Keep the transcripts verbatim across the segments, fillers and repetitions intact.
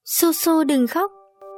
Su Su đừng khóc.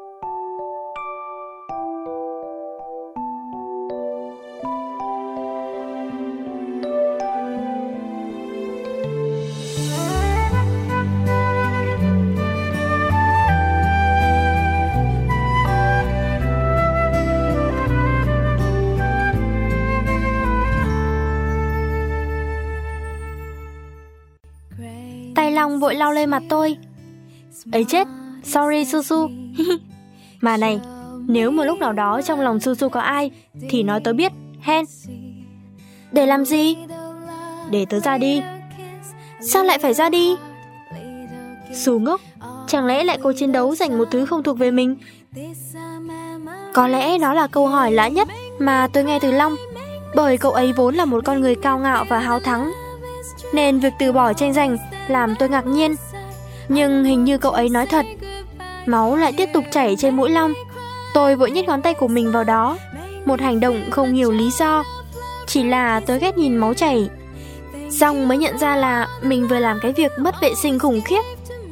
Tay Long vội lau lên mặt tôi. Ấy chết, sorry Su Su. Mà này, nếu một lúc nào đó trong lòng Su Su có ai thì nói tớ biết, hen. Để làm gì? Để tớ ra đi. Sao lại phải ra đi? Su ngốc, chẳng lẽ lại cố chiến đấu giành một thứ không thuộc về mình? Có lẽ đó là câu hỏi lạ nhất mà tôi nghe từ Long, bởi cậu ấy vốn là một con người cao ngạo và háo thắng, nên việc từ bỏ tranh giành làm tôi ngạc nhiên. Nhưng hình như cậu ấy nói thật. Máu lại tiếp tục chảy trên mũi Long. Tôi vội nhét ngón tay của mình vào đó, một hành động không hiểu lý do, chỉ là tôi ghét nhìn máu chảy. Xong mới nhận ra là mình vừa làm cái việc mất vệ sinh khủng khiếp.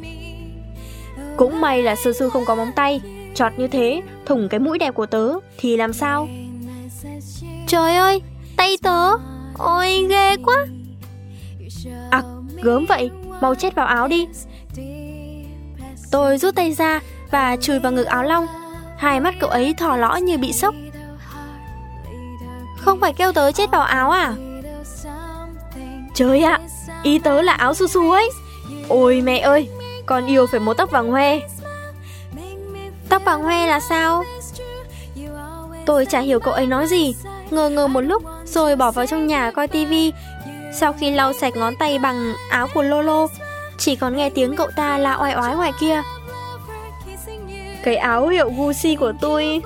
Cũng may là Su Su không có móng tay, chọt như thế thủng cái mũi đẹp của tớ thì làm sao? Trời ơi, tay tớ, ôi ghê quá. À, gớm vậy, mau chết vào áo đi. Tôi rút tay ra và chùi vào ngực áo Long. Hai mắt cậu ấy thò lõ như bị sốc. Không phải kêu tớ chết vào áo à? Trời ạ, ý tớ là áo Su Su ấy. Ôi mẹ ơi, con yêu phải một tóc vàng hoe. Tóc vàng hoe là sao? Tôi chả hiểu cậu ấy nói gì, ngờ ngờ một lúc rồi bỏ vào trong nhà coi tivi. Sau khi lau sạch ngón tay bằng áo của Lolo, chỉ còn nghe tiếng cậu ta la oai oái ngoài kia. Cái áo hiệu Gucci của tôi.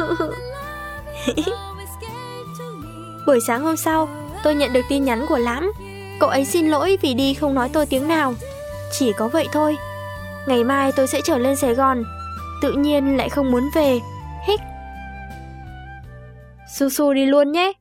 Buổi sáng hôm sau, tôi nhận được tin nhắn của Lãm. Cậu ấy xin lỗi vì đi không nói tôi tiếng nào. Chỉ có vậy thôi. Ngày mai tôi sẽ trở lên Sài Gòn. Tự nhiên lại không muốn về. Hích. Su Su đi luôn nhé.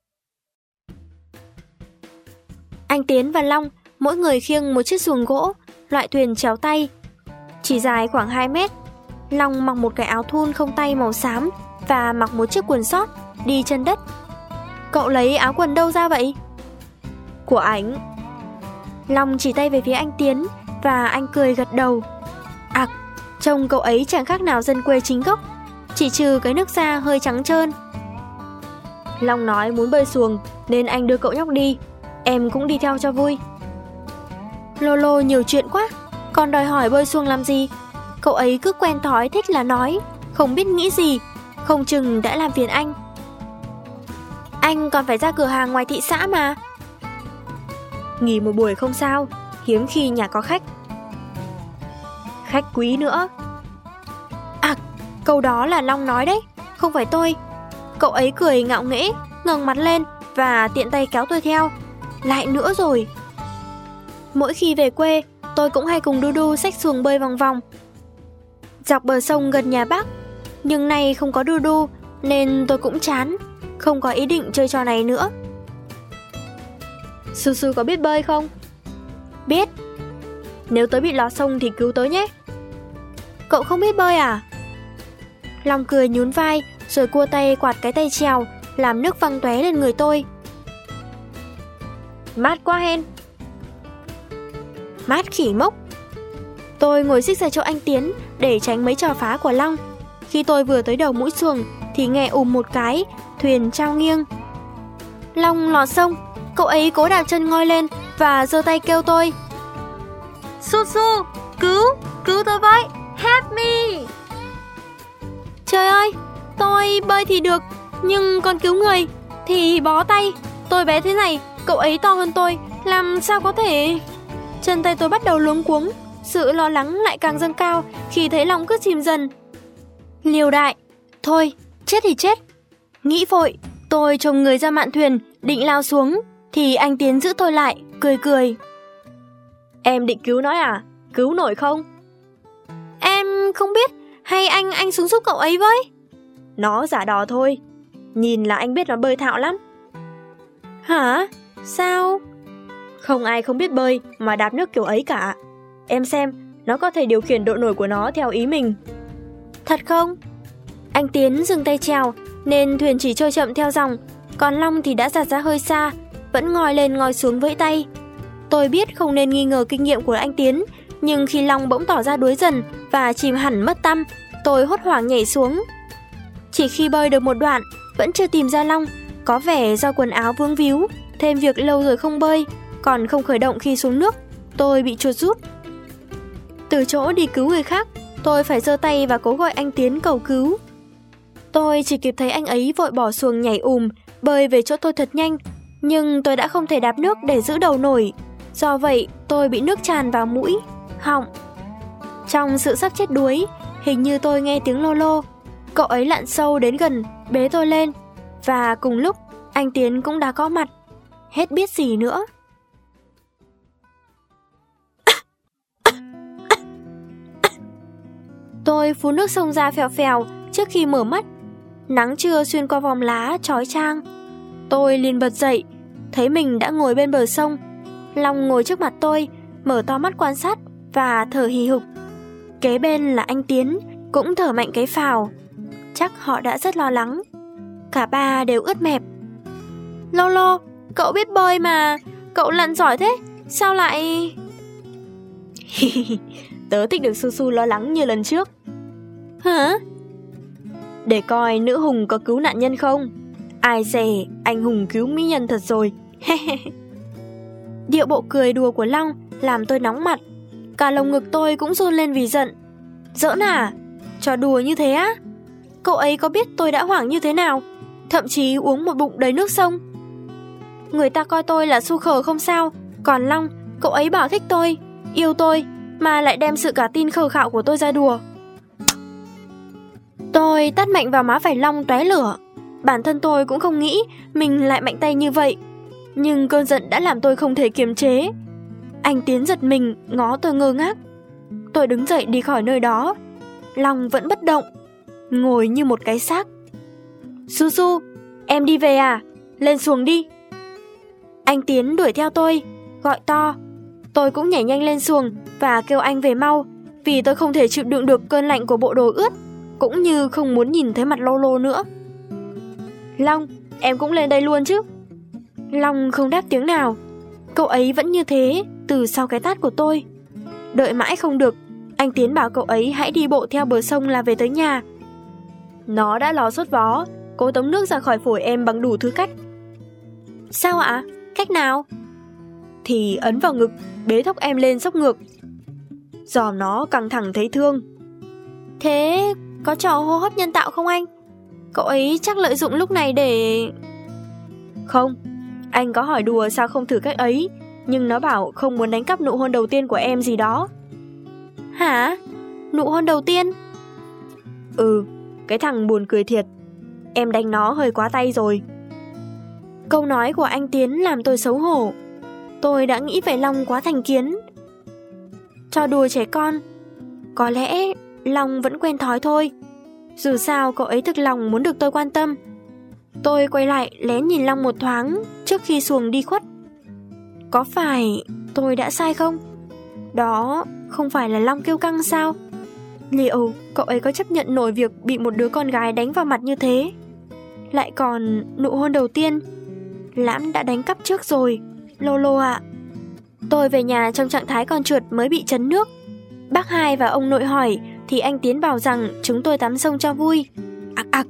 Anh Tiến và Long mỗi người khiêng một chiếc xuồng gỗ, loại thuyền chéo tay, chỉ dài khoảng hai mét. Long mặc một cái áo thun không tay màu xám và mặc một chiếc quần sót, đi chân đất. Cậu lấy áo quần đâu ra vậy? Của ảnh. Long chỉ tay về phía anh Tiến và anh cười gật đầu. À, trông cậu ấy chẳng khác nào dân quê chính gốc, chỉ trừ cái nước da hơi trắng trơn. Long nói muốn bơi xuồng nên anh đưa cậu nhóc đi. Em cũng đi theo cho vui. Lolo nhiều chuyện quá, còn đòi hỏi bơi xuồng làm gì? Cậu ấy cứ quen thói thích là nói, không biết nghĩ gì, không chừng đã làm phiền anh. Anh còn phải ra cửa hàng ngoài thị xã mà. Nghỉ một buổi không sao, hiếm khi nhà có khách. Khách quý nữa. À, câu đó là Long nói đấy, không phải tôi. Cậu ấy cười ngạo nghễ, ngẩng mặt lên và tiện tay kéo tôi theo. Lại nữa rồi. Mỗi khi về quê, tôi cũng hay cùng Dudu xách xuồng bơi vòng vòng dọc bờ sông gần nhà bác. Nhưng nay không có Dudu nên tôi cũng chán, không có ý định chơi trò này nữa. Su Su có biết bơi không? Biết. Nếu tớ bị lọt sông thì cứu tớ nhé. Cậu không biết bơi à? Long cười nhún vai rồi cua tay quạt cái tay chèo, làm nước văng tóe lên người tôi. Mát quá hen. Mát khỉ mốc. Tôi ngồi xích ra chỗ anh Tiến để tránh mấy trò phá của Long. Khi tôi vừa tới đầu mũi xuồng thì nghe ùm một cái, thuyền trao nghiêng. Long lọt sông. Cậu ấy cố đạp chân ngoi lên và giơ tay kêu tôi. Su Su, cứu, cứu tôi với, help me. Trời ơi, tôi bơi thì được, nhưng còn cứu người thì bó tay. Tôi bé thế này, cậu ấy to hơn tôi, làm sao có thể... Chân tay tôi bắt đầu luống cuống, sự lo lắng lại càng dâng cao khi thấy Long cứ chìm dần. Liều đại, thôi, chết thì chết. Nghĩ vội, tôi chồm người ra mạn thuyền, định lao xuống, thì anh Tiến giữ tôi lại, cười cười. Em định cứu nó à? Cứu nổi không? Em không biết, hay anh anh xuống giúp cậu ấy với. Nó giả đò thôi, nhìn là anh biết nó bơi thạo lắm. Hả? Sao? Không ai không biết bơi mà đạp nước kiểu ấy cả. Em xem, nó có thể điều khiển độ nổi của nó theo ý mình. Thật không? Anh Tiến dừng tay chèo, nên thuyền chỉ trôi chậm theo dòng, còn Long thì đã dạt ra hơi xa, vẫn ngoi lên ngoi xuống vẫy tay. Tôi biết không nên nghi ngờ kinh nghiệm của anh Tiến, nhưng khi Long bỗng tỏ ra đuối dần và chìm hẳn mất tăm, tôi hốt hoảng nhảy xuống. Chỉ khi bơi được một đoạn, vẫn chưa tìm ra Long, có vẻ do quần áo vướng víu, thêm việc lâu rồi không bơi, còn không khởi động khi xuống nước, tôi bị chuột rút. Từ chỗ đi cứu người khác, tôi phải giơ tay và cố gọi anh Tiến cầu cứu. Tôi chỉ kịp thấy anh ấy vội bỏ xuồng nhảy ùm, bơi về chỗ tôi thật nhanh, nhưng tôi đã không thể đạp nước để giữ đầu nổi. Do vậy, tôi bị nước tràn vào mũi, họng. Trong sự sắp chết đuối, hình như tôi nghe tiếng lô lô. Cậu ấy lặn sâu đến gần, bế tôi lên. Và cùng lúc, anh Tiến cũng đã có mặt. Hết biết gì nữa. Tôi phun nước sông ra phèo phèo trước khi mở mắt. Nắng trưa xuyên qua vòm lá chói chang. Tôi liền bật dậy, thấy mình đã ngồi bên bờ sông. Long ngồi trước mặt tôi, mở to mắt quan sát và thở hì hục. Kế bên là anh Tiến, cũng thở mạnh cái phào. Chắc họ đã rất lo lắng. Cả ba đều ướt mẹp. Lô lô, cậu biết bơi mà, cậu lặn giỏi thế, sao lại... Tớ thích được Su Su lo lắng như lần trước. Hả? Để coi nữ hùng có cứu nạn nhân không. Ai dè, anh hùng cứu mỹ nhân thật rồi. Điệu bộ cười đùa của Long làm tôi nóng mặt. Cả lồng ngực tôi cũng run lên vì giận. Giỡn à? Trò đùa như thế á? Cậu ấy có biết tôi đã hoảng như thế nào, thậm chí uống một bụng đầy nước sông. Người ta coi tôi là su khờ không sao, còn Long, cậu ấy bảo thích tôi, yêu tôi, mà lại đem sự cả tin khờ khạo của tôi ra đùa. Tôi tát mạnh vào má phải Long tóe lửa. Bản thân tôi cũng không nghĩ mình lại mạnh tay như vậy, nhưng cơn giận đã làm tôi không thể kiềm chế. Anh Tiến giật mình, ngó tôi ngơ ngác. Tôi đứng dậy đi khỏi nơi đó. Long vẫn bất động, ngồi như một cái xác. Su Su, em đi về à? Lên xuồng đi. Anh Tiến đuổi theo tôi, gọi to. Tôi cũng nhảy nhanh lên xuồng và kêu anh về mau, vì tôi không thể chịu đựng được cơn lạnh của bộ đồ ướt, cũng như không muốn nhìn thấy mặt Lô Lô nữa. Long, em cũng lên đây luôn chứ? Long không đáp tiếng nào. Cậu ấy vẫn như thế từ sau cái tát của tôi. Đợi mãi không được, anh Tiến bảo cậu ấy hãy đi bộ theo bờ sông là về tới nhà. Nó đã lò sốt vó, cố tống nước ra khỏi phổi em bằng đủ thứ cách. Sao ạ? Cách nào? Thì ấn vào ngực, bế thốc em lên sốc ngược. Dòm nó căng thẳng thấy thương. Thế có trò hô hấp nhân tạo không anh? Cậu ấy chắc lợi dụng lúc này để... Không, anh có hỏi đùa sao không thử cách ấy, nhưng nó bảo không muốn đánh cắp nụ hôn đầu tiên của em gì đó. Hả? Nụ hôn đầu tiên? Ừ, cái thằng buồn cười thiệt. Em đánh nó hơi quá tay rồi. Câu nói của anh Tiến làm tôi xấu hổ. Tôi đã nghĩ về Long quá thành kiến. Trò đùa trẻ con. Có lẽ Long vẫn quen thói thôi. Dù sao cậu ấy thực lòng muốn được tôi quan tâm. Tôi quay lại lén nhìn Long một thoáng trước khi xuồng đi khuất. Có phải tôi đã sai không? Đó không phải là Long kiêu căng sao? Liệu cậu ấy có chấp nhận nổi việc bị một đứa con gái đánh vào mặt như thế? Lại còn nụ hôn đầu tiên, Lãm đã đánh cắp trước rồi, Lô Lô ạ. Tôi về nhà trong trạng thái con chuột mới bị chấn nước. Bác hai và ông nội hỏi thì anh Tiến bảo rằng chúng tôi tắm sông cho vui. Ặc ặc.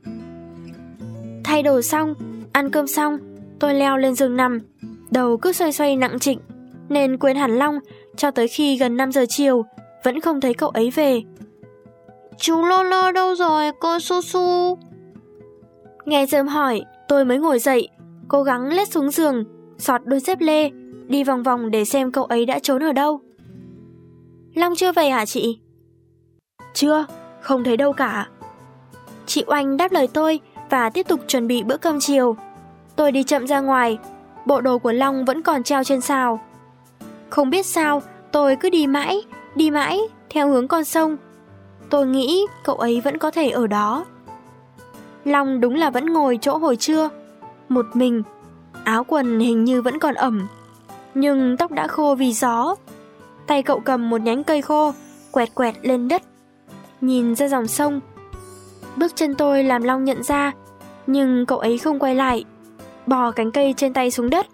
Thay đồ xong, ăn cơm xong, tôi leo lên giường nằm. Đầu cứ xoay xoay nặng trịch, nên quên hẳn Long cho tới khi gần năm giờ chiều vẫn không thấy cậu ấy về. Chú Lô Lô đâu rồi cô Su Su? Nghe Dơm hỏi, tôi mới ngồi dậy, cố gắng lết xuống giường, xọt đôi dép lê, đi vòng vòng để xem cậu ấy đã trốn ở đâu. Long chưa về hả chị? Chưa, không thấy đâu cả. Chị Oanh đáp lời tôi và tiếp tục chuẩn bị bữa cơm chiều. Tôi đi chậm ra ngoài, bộ đồ của Long vẫn còn treo trên sào. Không biết sao, tôi cứ đi mãi, đi mãi theo hướng con sông. Tôi nghĩ cậu ấy vẫn có thể ở đó. Long đúng là vẫn ngồi chỗ hồi trưa, một mình. Áo quần hình như vẫn còn ẩm, nhưng tóc đã khô vì gió. Tay cậu cầm một nhánh cây khô, quẹt quẹt lên đất, nhìn ra dòng sông. Bước chân tôi làm Long nhận ra, nhưng cậu ấy không quay lại, bỏ cánh cây trên tay xuống đất.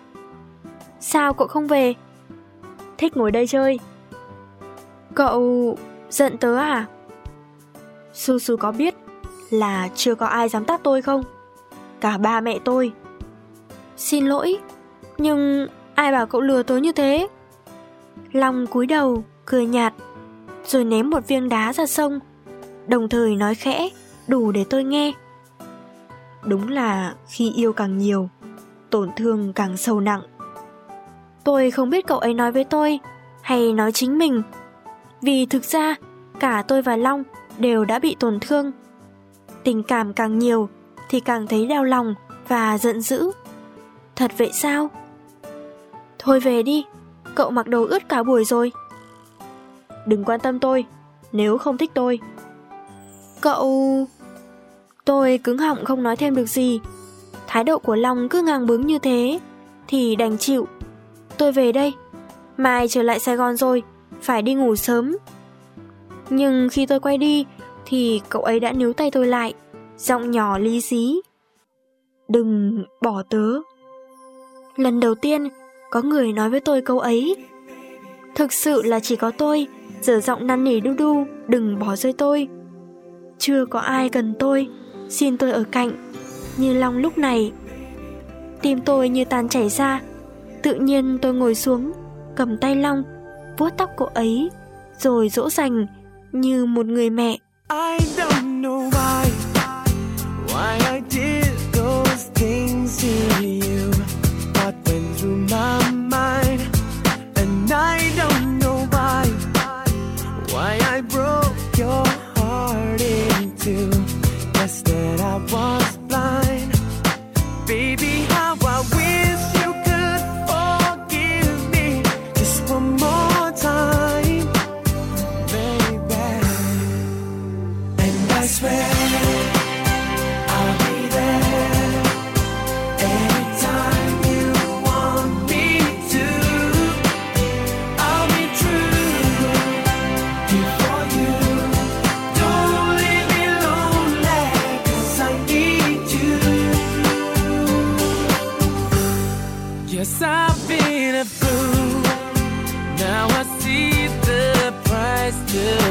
Sao cậu không về? Thích ngồi đây chơi. Cậu giận tớ à? Su Su có biết là chưa có ai dám tát tôi không? Cả ba mẹ tôi. Xin lỗi, nhưng ai bảo cậu lừa tớ như thế? Long cúi đầu, cười nhạt, rồi ném một viên đá ra sông, đồng thời nói khẽ, đủ để tôi nghe. Đúng là khi yêu càng nhiều, tổn thương càng sâu nặng. Tôi không biết cậu ấy nói với tôi hay nói chính mình, vì thực ra cả tôi và Long đều đã bị tổn thương. Tình cảm càng nhiều thì càng thấy đau lòng và giận dữ. Thật vậy sao? Thôi về đi, cậu mặc đồ ướt cả buổi rồi. Đừng quan tâm tôi, nếu không thích tôi. Cậu... Tôi cứng họng không nói thêm được gì. Thái độ của Long cứ ngang bướng như thế thì đành chịu. Tôi về đây, mai trở lại Sài Gòn rồi, phải đi ngủ sớm. Nhưng khi tôi quay đi thì cậu ấy đã níu tay tôi lại, giọng nhỏ lý xí. Đừng bỏ tớ. Lần đầu tiên có người nói với tôi câu ấy. Thực sự là chỉ có tôi giở giọng năn nỉ đu đu, đừng bỏ rơi tôi. Chưa có ai cần tôi, xin tôi ở cạnh, như Long lúc này. Tim tôi như tan chảy ra. Tự nhiên tôi ngồi xuống, cầm tay Long, vuốt tóc cô ấy, rồi dỗ dành như một người mẹ. I don't know why, why I did those things to you. What went through my mind, and I don't know why, why I broke your heart in two. Guess that I was blind, baby. How I wish you could forgive me just one more time, baby. And I swear I'll be there anytime you want me to. I'll be true here for you. Don't leave me lonely, 'cause I need you. Yes, I've been a fool. Now I see the price to